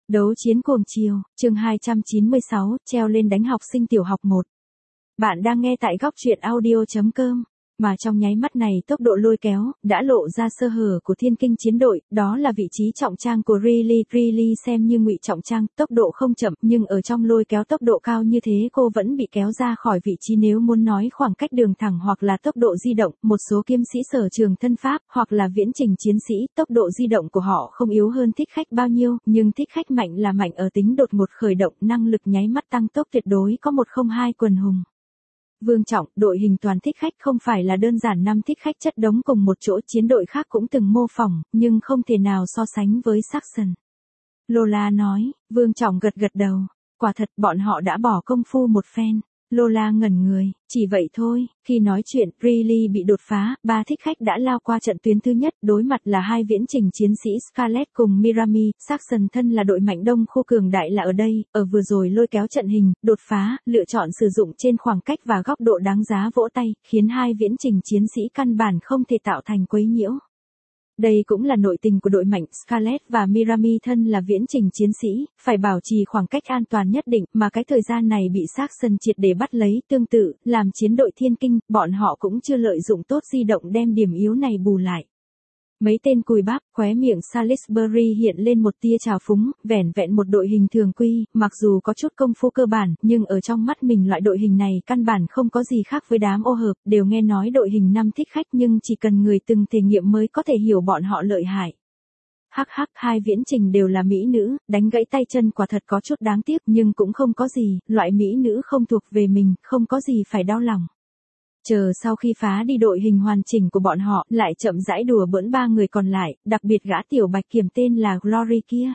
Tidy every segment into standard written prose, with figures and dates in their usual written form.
Đấu chiến cuồng chiều, chương 296, treo lên đánh học sinh tiểu học 1. Bạn đang nghe tại góc truyện audio.com. Mà trong nháy mắt này tốc độ lôi kéo, đã lộ ra sơ hở của thiên kinh chiến đội, đó là vị trí trọng trang của Riley xem như ngụy trọng trang, tốc độ không chậm, nhưng ở trong lôi kéo tốc độ cao như thế cô vẫn bị kéo ra khỏi vị trí nếu muốn nói khoảng cách đường thẳng hoặc là tốc độ di động, một số kiếm sĩ sở trường thân pháp, hoặc là viễn trình chiến sĩ, tốc độ di động của họ không yếu hơn thích khách bao nhiêu, nhưng thích khách mạnh là mạnh ở tính đột ngột khởi động, năng lực nháy mắt tăng tốc tuyệt đối có 102 quần hùng. Vương Trọng, đội hình toàn thích khách không phải là đơn giản 5 thích khách chất đống cùng một chỗ, chiến đội khác cũng từng mô phỏng, nhưng không thể nào so sánh với Saxon. Lola nói, Vương Trọng gật gật đầu, quả thật bọn họ đã bỏ công phu một phen. Lola ngẩn người, chỉ vậy thôi, khi nói chuyện, Riley bị đột phá, 3 thích khách đã lao qua trận tuyến thứ nhất, đối mặt là 2 viễn trình chiến sĩ Scarlet cùng Mirami, Saxon thân là đội mạnh đông khu cường đại là ở đây, ở vừa rồi lôi kéo trận hình, đột phá, lựa chọn sử dụng trên khoảng cách và góc độ đáng giá vỗ tay, khiến 2 viễn trình chiến sĩ căn bản không thể tạo thành quấy nhiễu. Đây cũng là nội tình của đội mạnh, Scarlet và Mirami thân là viễn trình chiến sĩ, phải bảo trì khoảng cách an toàn nhất định, mà cái thời gian này bị Saxon triệt để bắt lấy, tương tự, làm chiến đội thiên kinh, bọn họ cũng chưa lợi dụng tốt di động đem điểm yếu này bù lại. Mấy tên cùi bắp, khóe miệng Salisbury hiện lên một tia trào phúng, vẻn vẹn một đội hình thường quy, mặc dù có chút công phu cơ bản, nhưng ở trong mắt mình loại đội hình này căn bản không có gì khác với đám ô hợp, đều nghe nói đội hình 5 thích khách nhưng chỉ cần người từng thể nghiệm mới có thể hiểu bọn họ lợi hại. Hắc hắc, 2 viễn trình đều là mỹ nữ, đánh gãy tay chân quả thật có chút đáng tiếc nhưng cũng không có gì, loại mỹ nữ không thuộc về mình, không có gì phải đau lòng. Chờ sau khi phá đi đội hình hoàn chỉnh của bọn họ, lại chậm rãi đùa bỡn 3 người còn lại, đặc biệt gã tiểu bạch kiểm tên là Glory kia.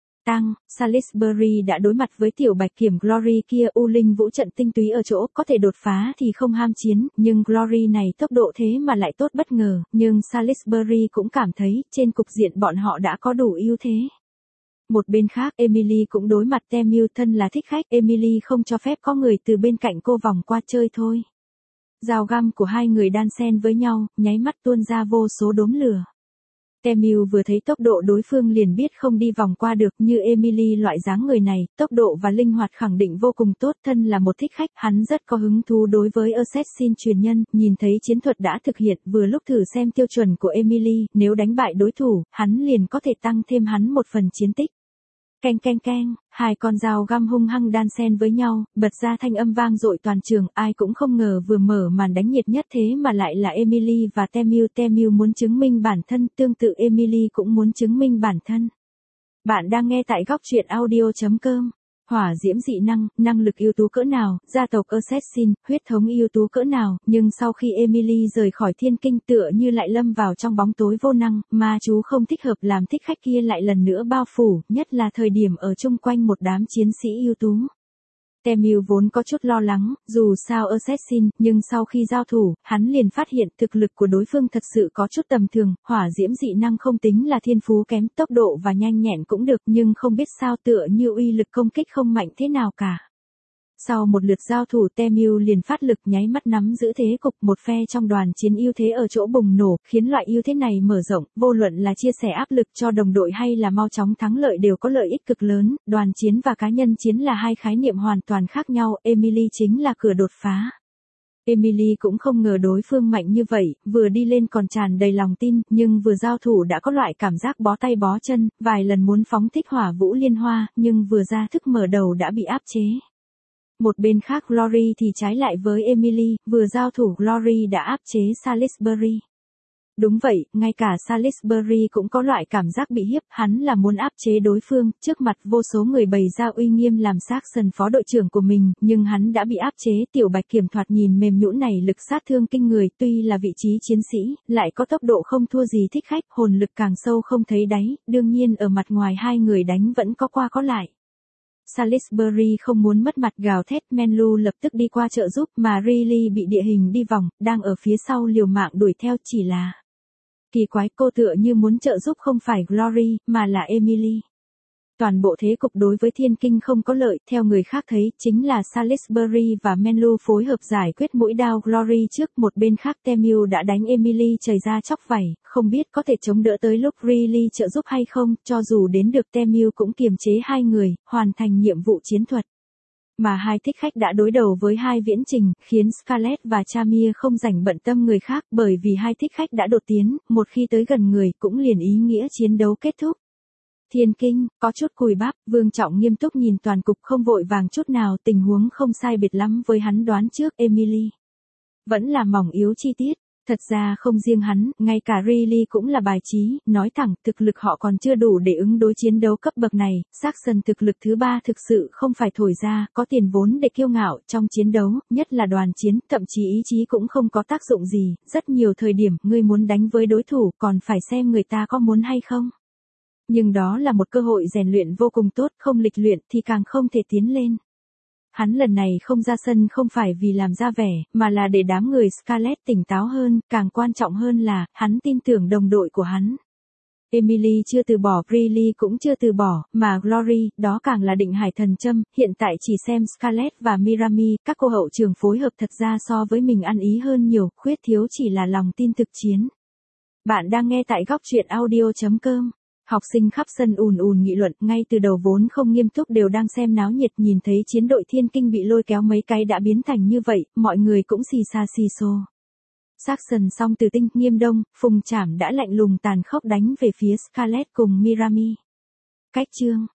Salisbury đã đối mặt với tiểu bạch kiểm Glory kia, U Linh vũ trận tinh túy ở chỗ, có thể đột phá thì không ham chiến, nhưng Glory này tốc độ thế mà lại tốt bất ngờ, nhưng Salisbury cũng cảm thấy, trên cục diện bọn họ đã có đủ ưu thế. Một bên khác, Emily cũng đối mặt Temu, thân là thích khách, Emily không cho phép có người từ bên cạnh cô vòng qua chơi thôi. Dao găm của hai người đan xen với nhau, nháy mắt tuôn ra vô số đốm lửa. Temu vừa thấy tốc độ đối phương liền biết không đi vòng qua được, như Emily loại dáng người này, tốc độ và linh hoạt khẳng định vô cùng tốt, thân là một thích khách, hắn rất có hứng thú đối với Assassin truyền nhân, nhìn thấy chiến thuật đã thực hiện, vừa lúc thử xem tiêu chuẩn của Emily, nếu đánh bại đối thủ, hắn liền có thể tăng thêm hắn một phần chiến tích. Keng keng keng, 2 con dao găm hung hăng đan xen với nhau, bật ra thanh âm vang dội toàn trường, ai cũng không ngờ vừa mở màn đánh nhiệt nhất thế mà lại là Emily và Temu muốn chứng minh bản thân, tương tự Emily cũng muốn chứng minh bản thân. Bạn đang nghe tại góc truyện audio.com. Hỏa diễm dị năng lực ưu tú cỡ nào, gia tộc Assassin, huyết thống ưu tú cỡ nào, nhưng sau khi Emily rời khỏi thiên kinh tựa như lại lâm vào trong bóng tối vô năng, ma chú không thích hợp làm thích khách kia lại lần nữa bao phủ, nhất là thời điểm ở chung quanh một đám chiến sĩ ưu tú. Temu vốn có chút lo lắng, dù sao Assassin, nhưng sau khi giao thủ, hắn liền phát hiện thực lực của đối phương thật sự có chút tầm thường, hỏa diễm dị năng không tính là thiên phú kém, tốc độ và nhanh nhẹn cũng được, nhưng không biết sao tựa như uy lực công kích không mạnh thế nào cả. Sau một lượt giao thủ, Temu liền phát lực nháy mắt nắm giữ thế cục, một phe trong đoàn chiến ưu thế ở chỗ bùng nổ, khiến loại ưu thế này mở rộng, vô luận là chia sẻ áp lực cho đồng đội hay là mau chóng thắng lợi đều có lợi ích cực lớn, đoàn chiến và cá nhân chiến là hai khái niệm hoàn toàn khác nhau, Emily chính là cửa đột phá. Emily cũng không ngờ đối phương mạnh như vậy, vừa đi lên còn tràn đầy lòng tin, nhưng vừa giao thủ đã có loại cảm giác bó tay bó chân, vài lần muốn phóng thích hỏa vũ liên hoa, nhưng vừa ra thức mở đầu đã bị áp chế. Một bên khác Glory thì trái lại với Emily, vừa giao thủ Glory đã áp chế Salisbury. Đúng vậy, ngay cả Salisbury cũng có loại cảm giác bị hiếp, hắn là muốn áp chế đối phương, trước mặt vô số người bày ra uy nghiêm làm Saxon phó đội trưởng của mình, nhưng hắn đã bị áp chế, tiểu bạch kiểm thoạt nhìn mềm nhũn này lực sát thương kinh người, tuy là vị trí chiến sĩ, lại có tốc độ không thua gì thích khách, hồn lực càng sâu không thấy đáy, đương nhiên ở mặt ngoài hai người đánh vẫn có qua có lại. Salisbury không muốn mất mặt gào thét, Menlu lập tức đi qua trợ giúp, mà Riley bị địa hình đi vòng, đang ở phía sau liều mạng đuổi theo, chỉ là kỳ quái, cô tựa như muốn trợ giúp không phải Glory, mà là Emily. Toàn bộ thế cục đối với Thiên Kinh không có lợi, theo người khác thấy, chính là Salisbury và Menlo phối hợp giải quyết mũi đao Glory trước, một bên khác Temu đã đánh Emily chảy ra chóc vảy, không biết có thể chống đỡ tới lúc Riley trợ giúp hay không, cho dù đến được Temu cũng kiềm chế hai người, hoàn thành nhiệm vụ chiến thuật. Mà hai thích khách đã đối đầu với hai viễn trình, khiến Scarlett và Chamia không rảnh bận tâm người khác, bởi vì hai thích khách đã đột tiến, một khi tới gần người, cũng liền ý nghĩa chiến đấu kết thúc. Thiên Kinh, có chút cùi bắp, Vương Trọng nghiêm túc nhìn toàn cục không vội vàng chút nào, tình huống không sai biệt lắm với hắn đoán trước, Emily vẫn là mỏng yếu chi tiết. Thật ra không riêng hắn, ngay cả Riley cũng là bài trí, nói thẳng, thực lực họ còn chưa đủ để ứng đối chiến đấu cấp bậc này, Saxon thực lực thứ ba thực sự không phải thổi ra, có tiền vốn để kiêu ngạo trong chiến đấu, nhất là đoàn chiến, thậm chí ý chí cũng không có tác dụng gì, rất nhiều thời điểm, ngươi muốn đánh với đối thủ, còn phải xem người ta có muốn hay không. Nhưng đó là một cơ hội rèn luyện vô cùng tốt, không lịch luyện thì càng không thể tiến lên. Hắn lần này không ra sân không phải vì làm ra vẻ, mà là để đám người Scarlett tỉnh táo hơn, càng quan trọng hơn là, hắn tin tưởng đồng đội của hắn. Emily chưa từ bỏ, Riley cũng chưa từ bỏ, mà Glory, đó càng là định hải thần châm, hiện tại chỉ xem Scarlett và Mirami, các cô hậu trường phối hợp thật ra so với mình ăn ý hơn nhiều, khuyết thiếu chỉ là lòng tin thực chiến. Bạn đang nghe tại góc truyện audio.com. Học sinh khắp sân ùn ùn nghị luận, ngay từ đầu vốn không nghiêm túc đều đang xem náo nhiệt, nhìn thấy chiến đội Thiên Kinh bị lôi kéo mấy cái đã biến thành như vậy, mọi người cũng xì xa xì xô. Saxon xong từ Tinh, Nghiêm Đông, Phùng Trảm đã lạnh lùng tàn khốc đánh về phía Scarlett cùng Mirami. Cách chương